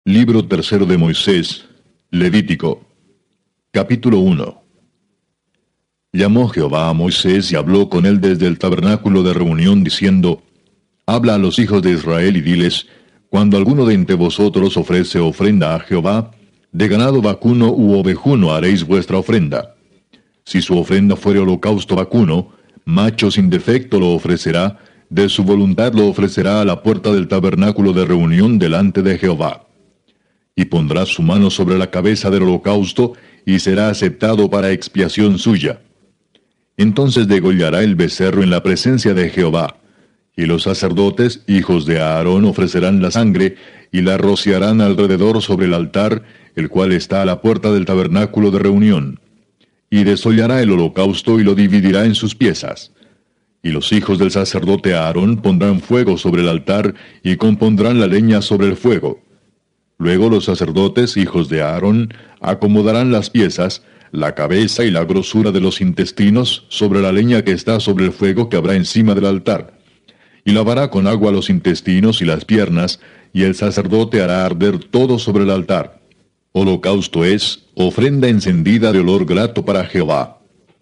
Libro tercero de Moisés, Levítico, capítulo 1. Llamó Jehová a Moisés y habló con él desde el tabernáculo de reunión, diciendo: Habla a los hijos de Israel y diles: Cuando alguno de entre vosotros ofrece ofrenda a Jehová, de ganado vacuno u ovejuno haréis vuestra ofrenda. Si su ofrenda fuere holocausto vacuno, macho sin defecto lo ofrecerá, de su voluntad lo ofrecerá a la puerta del tabernáculo de reunión delante de Jehová. Y pondrá su mano sobre la cabeza del holocausto, y será aceptado para expiación suya. Entonces degollará el becerro en la presencia de Jehová, y los sacerdotes, hijos de Aarón, ofrecerán la sangre, y la rociarán alrededor sobre el altar, el cual está a la puerta del tabernáculo de reunión. Y desollará el holocausto, y lo dividirá en sus piezas. Y los hijos del sacerdote Aarón pondrán fuego sobre el altar, y compondrán la leña sobre el fuego. Luego los sacerdotes, hijos de Aarón, acomodarán las piezas, la cabeza y la grosura de los intestinos sobre la leña que está sobre el fuego que habrá encima del altar. Y lavará con agua los intestinos y las piernas, y el sacerdote hará arder todo sobre el altar. Holocausto es ofrenda encendida de olor grato para Jehová.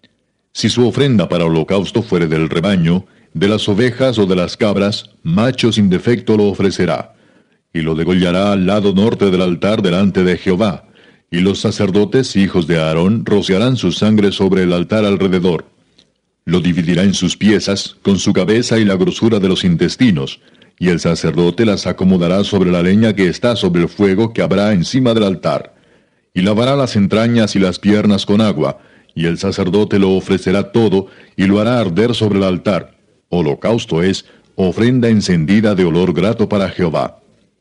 Si su ofrenda para holocausto fuere del rebaño, de las ovejas o de las cabras, macho sin defecto lo ofrecerá. Y lo degollará al lado norte del altar delante de Jehová. Y los sacerdotes, hijos de Aarón, rociarán su sangre sobre el altar alrededor. Lo dividirá en sus piezas, con su cabeza y la grosura de los intestinos, y el sacerdote las acomodará sobre la leña que está sobre el fuego que habrá encima del altar. Y lavará las entrañas y las piernas con agua, y el sacerdote lo ofrecerá todo, y lo hará arder sobre el altar. Holocausto es ofrenda encendida de olor grato para Jehová.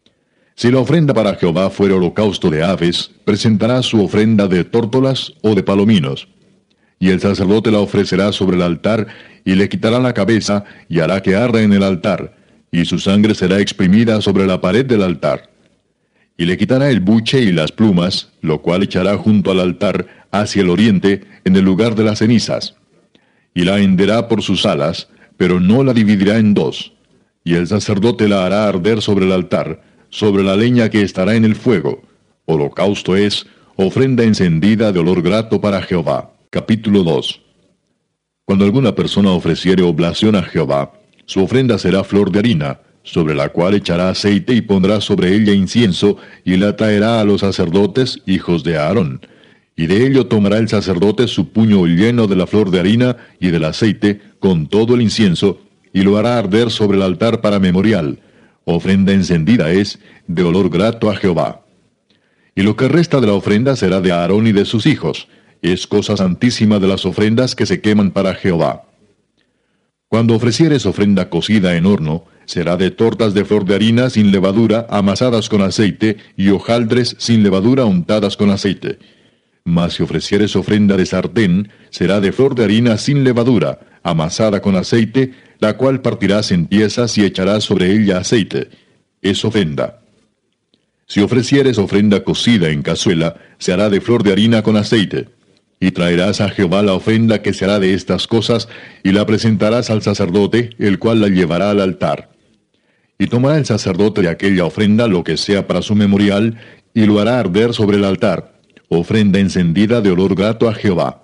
Si la ofrenda para Jehová fuera holocausto de aves, presentará su ofrenda de tórtolas o de palominos. Y el sacerdote la ofrecerá sobre el altar, y le quitará la cabeza, y hará que arda en el altar, y su sangre será exprimida sobre la pared del altar. Y le quitará el buche y las plumas, lo cual echará junto al altar, hacia el oriente, en el lugar de las cenizas. Y la henderá por sus alas, pero no la dividirá en dos. Y el sacerdote la hará arder sobre el altar, sobre la leña que estará en el fuego. Holocausto es ofrenda encendida de olor grato para Jehová. Capítulo 2. Cuando alguna persona ofreciere oblación a Jehová, su ofrenda será flor de harina, sobre la cual echará aceite y pondrá sobre ella incienso, y la traerá a los sacerdotes, hijos de Aarón. Y de ello tomará el sacerdote su puño lleno de la flor de harina y del aceite, con todo el incienso, y lo hará arder sobre el altar para memorial. Ofrenda encendida es, de olor grato a Jehová. Y lo que resta de la ofrenda será de Aarón y de sus hijos. Es cosa santísima de las ofrendas que se queman para Jehová. Cuando ofrecieres ofrenda cocida en horno, será de tortas de flor de harina sin levadura, amasadas con aceite, y hojaldres sin levadura untadas con aceite. Mas si ofrecieres ofrenda de sartén, será de flor de harina sin levadura, amasada con aceite, la cual partirás en piezas y echarás sobre ella aceite. Es ofrenda. Si ofrecieres ofrenda cocida en cazuela, se hará de flor de harina con aceite. Y traerás a Jehová la ofrenda que se hará de estas cosas, y la presentarás al sacerdote, el cual la llevará al altar. Y tomará el sacerdote de aquella ofrenda lo que sea para su memorial, y lo hará arder sobre el altar, ofrenda encendida de olor grato a Jehová.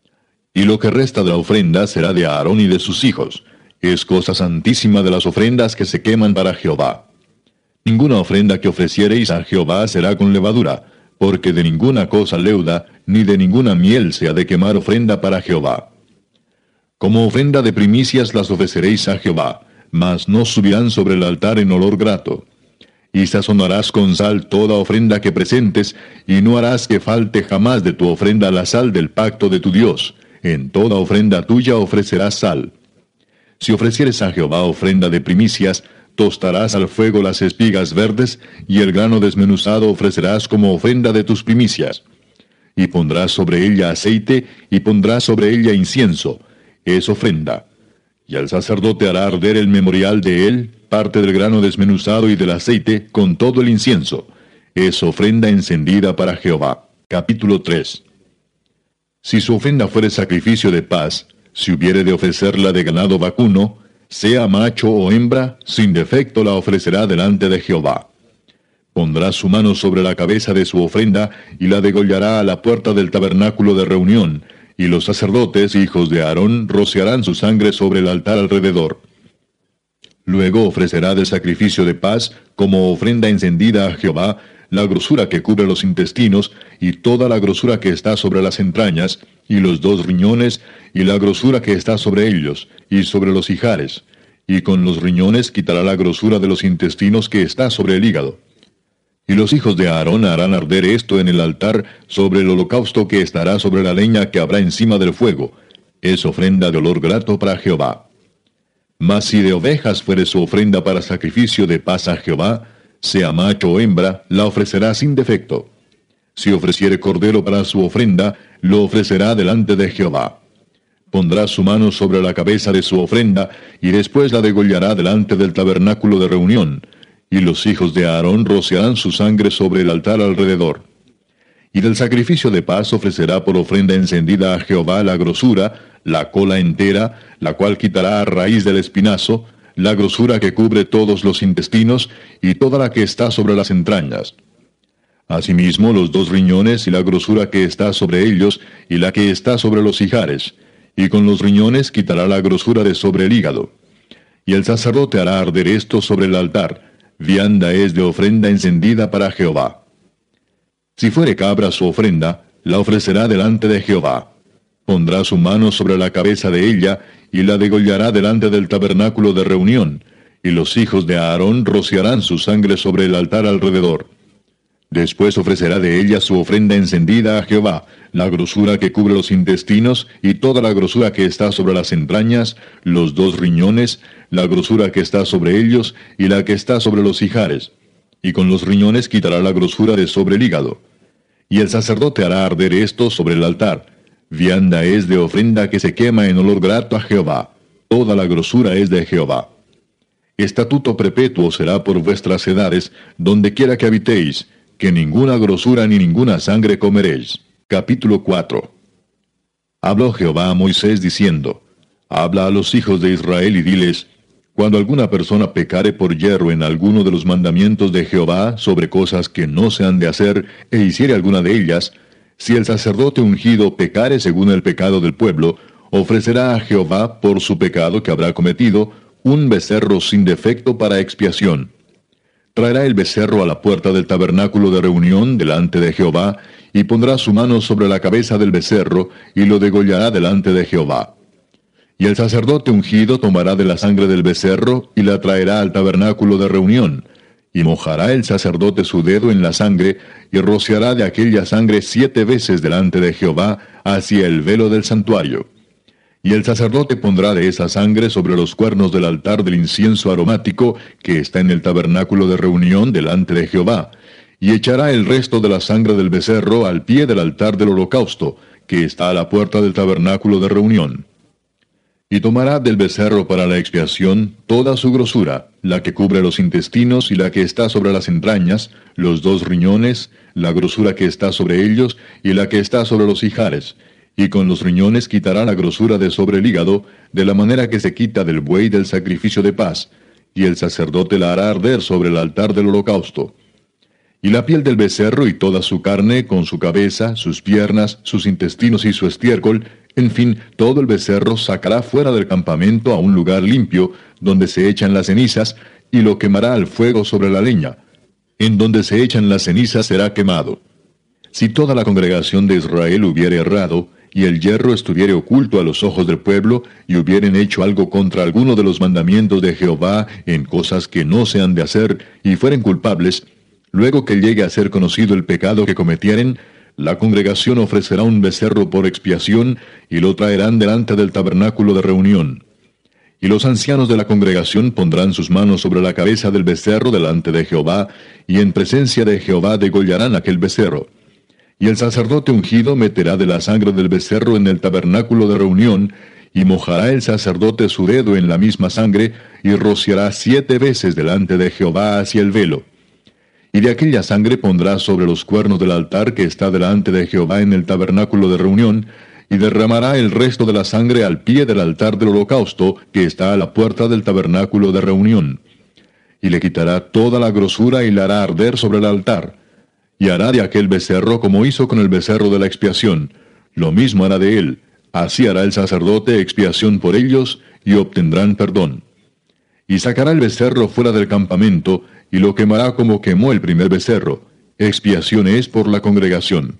Y lo que resta de la ofrenda será de Aarón y de sus hijos. Es cosa santísima de las ofrendas que se queman para Jehová. Ninguna ofrenda que ofreciereis a Jehová será con levadura, porque de ninguna cosa leuda, ni de ninguna miel se ha de quemar ofrenda para Jehová. Como ofrenda de primicias las ofreceréis a Jehová, mas no subirán sobre el altar en olor grato. Y sazonarás con sal toda ofrenda que presentes, y no harás que falte jamás de tu ofrenda la sal del pacto de tu Dios. En toda ofrenda tuya ofrecerás sal. Si ofrecieres a Jehová ofrenda de primicias, tostarás al fuego las espigas verdes, y el grano desmenuzado ofrecerás como ofrenda de tus primicias. Y pondrás sobre ella aceite, y pondrás sobre ella incienso. Es ofrenda. Y el sacerdote hará arder el memorial de él, parte del grano desmenuzado y del aceite, con todo el incienso. Es ofrenda encendida para Jehová. Capítulo 3. Si su ofrenda fuere sacrificio de paz, si hubiere de ofrecerla de ganado vacuno, sea macho o hembra, sin defecto la ofrecerá delante de Jehová. Pondrá su mano sobre la cabeza de su ofrenda y la degollará a la puerta del tabernáculo de reunión, y los sacerdotes, hijos de Aarón, rociarán su sangre sobre el altar alrededor. Luego ofrecerá de sacrificio de paz, como ofrenda encendida a Jehová, la grosura que cubre los intestinos, y toda la grosura que está sobre las entrañas, y los 2 riñones, y la grosura que está sobre ellos, y sobre los ijares. Y con los riñones quitará la grosura de los intestinos que está sobre el hígado. Y los hijos de Aarón harán arder esto en el altar sobre el holocausto que estará sobre la leña que habrá encima del fuego. Es ofrenda de olor grato para Jehová. Mas si de ovejas fuere su ofrenda para sacrificio de paz a Jehová, sea macho o hembra, la ofrecerá sin defecto. Si ofreciere cordero para su ofrenda, lo ofrecerá delante de Jehová. Pondrá su mano sobre la cabeza de su ofrenda, y después la degollará delante del tabernáculo de reunión, y los hijos de Aarón rociarán su sangre sobre el altar alrededor. Y del sacrificio de paz ofrecerá por ofrenda encendida a Jehová la grosura, la cola entera, la cual quitará a raíz del espinazo, la grosura que cubre todos los intestinos, y toda la que está sobre las entrañas. Asimismo los 2 riñones y la grosura que está sobre ellos, y la que está sobre los ijares, y con los riñones quitará la grosura de sobre el hígado. Y el sacerdote hará arder esto sobre el altar, vianda es de ofrenda encendida para Jehová. Si fuere cabra su ofrenda, la ofrecerá delante de Jehová. Pondrá su mano sobre la cabeza de ella, y la degollará delante del tabernáculo de reunión, y los hijos de Aarón rociarán su sangre sobre el altar alrededor. Después ofrecerá de ella su ofrenda encendida a Jehová, la grosura que cubre los intestinos, y toda la grosura que está sobre las entrañas, los 2 riñones, la grosura que está sobre ellos, y la que está sobre los ijares. Y con los riñones quitará la grosura de sobre el hígado. Y el sacerdote hará arder esto sobre el altar. Vianda es de ofrenda que se quema en olor grato a Jehová. Toda la grosura es de Jehová. Estatuto perpetuo será por vuestras edades, donde quiera que habitéis, que ninguna grosura ni ninguna sangre comeréis. Capítulo 4. Habló Jehová a Moisés diciendo, Habla a los hijos de Israel y diles, Cuando alguna persona pecare por yerro en alguno de los mandamientos de Jehová sobre cosas que no se han de hacer, e hiciere alguna de ellas, si el sacerdote ungido pecare según el pecado del pueblo, ofrecerá a Jehová por su pecado que habrá cometido, un becerro sin defecto para expiación. Traerá el becerro a la puerta del tabernáculo de reunión delante de Jehová, y pondrá su mano sobre la cabeza del becerro, y lo degollará delante de Jehová. Y el sacerdote ungido tomará de la sangre del becerro, y la traerá al tabernáculo de reunión, y mojará el sacerdote su dedo en la sangre, y rociará de aquella sangre 7 veces delante de Jehová, hacia el velo del santuario. Y el sacerdote pondrá de esa sangre sobre los cuernos del altar del incienso aromático que está en el tabernáculo de reunión delante de Jehová, y echará el resto de la sangre del becerro al pie del altar del holocausto, que está a la puerta del tabernáculo de reunión. Y tomará del becerro para la expiación toda su grosura, la que cubre los intestinos y la que está sobre las entrañas, los 2 riñones, la grosura que está sobre ellos y la que está sobre los ijares, y con los riñones quitará la grosura de sobre el hígado, de la manera que se quita del buey del sacrificio de paz, y el sacerdote la hará arder sobre el altar del holocausto. Y la piel del becerro y toda su carne, con su cabeza, sus piernas, sus intestinos y su estiércol, en fin, todo el becerro sacará fuera del campamento a un lugar limpio, donde se echan las cenizas, y lo quemará al fuego sobre la leña. En donde se echan las cenizas será quemado. Si toda la congregación de Israel hubiere errado, y el yerro estuviere oculto a los ojos del pueblo, y hubieren hecho algo contra alguno de los mandamientos de Jehová en cosas que no se han de hacer, y fueren culpables, luego que llegue a ser conocido el pecado que cometieren, la congregación ofrecerá un becerro por expiación, y lo traerán delante del tabernáculo de reunión. Y los ancianos de la congregación pondrán sus manos sobre la cabeza del becerro delante de Jehová, y en presencia de Jehová degollarán aquel becerro. Y el sacerdote ungido meterá de la sangre del becerro en el tabernáculo de reunión, y mojará el sacerdote su dedo en la misma sangre, y rociará 7 veces delante de Jehová hacia el velo. Y de aquella sangre pondrá sobre los cuernos del altar que está delante de Jehová en el tabernáculo de reunión, y derramará el resto de la sangre al pie del altar del holocausto que está a la puerta del tabernáculo de reunión. y le quitará toda la grosura y la hará arder sobre el altar. Y hará de aquel becerro como hizo con el becerro de la expiación. Lo mismo hará de él. Así hará el sacerdote expiación por ellos, y obtendrán perdón. Y sacará el becerro fuera del campamento, y lo quemará como quemó el primer becerro. Expiación es por la congregación.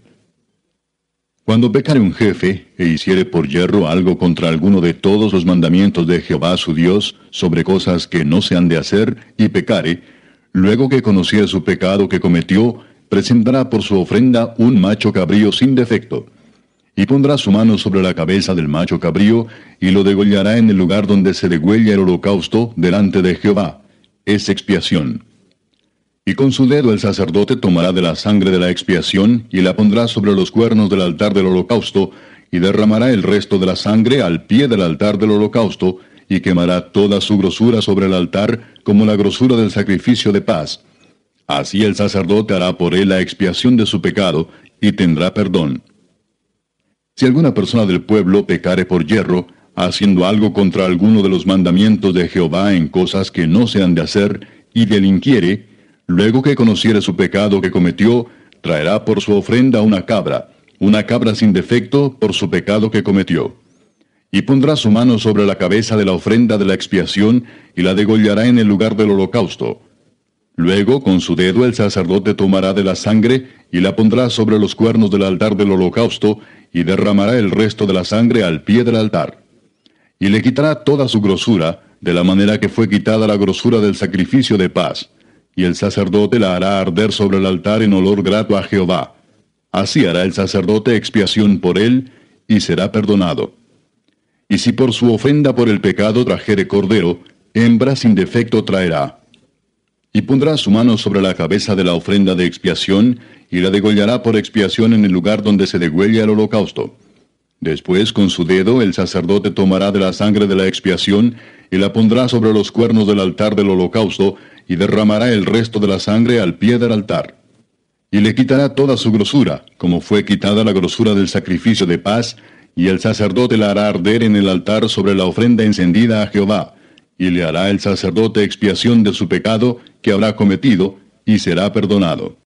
Cuando pecare un jefe, e hiciere por yerro algo contra alguno de todos los mandamientos de Jehová su Dios, sobre cosas que no se han de hacer, y pecare, luego que conociere su pecado que cometió, presentará por su ofrenda un macho cabrío sin defecto. Y pondrá su mano sobre la cabeza del macho cabrío, y lo degollará en el lugar donde se degüella el holocausto, delante de Jehová. Es expiación. Y con su dedo el sacerdote tomará de la sangre de la expiación, y la pondrá sobre los cuernos del altar del holocausto, y derramará el resto de la sangre al pie del altar del holocausto, y quemará toda su grosura sobre el altar, como la grosura del sacrificio de paz. Así el sacerdote hará por él la expiación de su pecado, y tendrá perdón. Si alguna persona del pueblo pecare por yerro, haciendo algo contra alguno de los mandamientos de Jehová en cosas que no se han de hacer, y delinquiere, luego que conociere su pecado que cometió, traerá por su ofrenda una cabra sin defecto por su pecado que cometió. Y pondrá su mano sobre la cabeza de la ofrenda de la expiación, y la degollará en el lugar del holocausto. Luego con su dedo el sacerdote tomará de la sangre, y la pondrá sobre los cuernos del altar del holocausto, y derramará el resto de la sangre al pie del altar. Y le quitará toda su grosura, de la manera que fue quitada la grosura del sacrificio de paz. Y el sacerdote la hará arder sobre el altar en olor grato a Jehová. Así hará el sacerdote expiación por él, y será perdonado. Y si por su ofrenda por el pecado trajere cordero, hembra sin defecto traerá. Y pondrá su mano sobre la cabeza de la ofrenda de expiación, y la degollará por expiación en el lugar donde se degüella el holocausto. Después con su dedo el sacerdote tomará de la sangre de la expiación, y la pondrá sobre los cuernos del altar del holocausto, y derramará el resto de la sangre al pie del altar. Y le quitará toda su grosura, como fue quitada la grosura del sacrificio de paz, y el sacerdote la hará arder en el altar sobre la ofrenda encendida a Jehová, y le hará el sacerdote expiación de su pecado que habrá cometido, y será perdonado.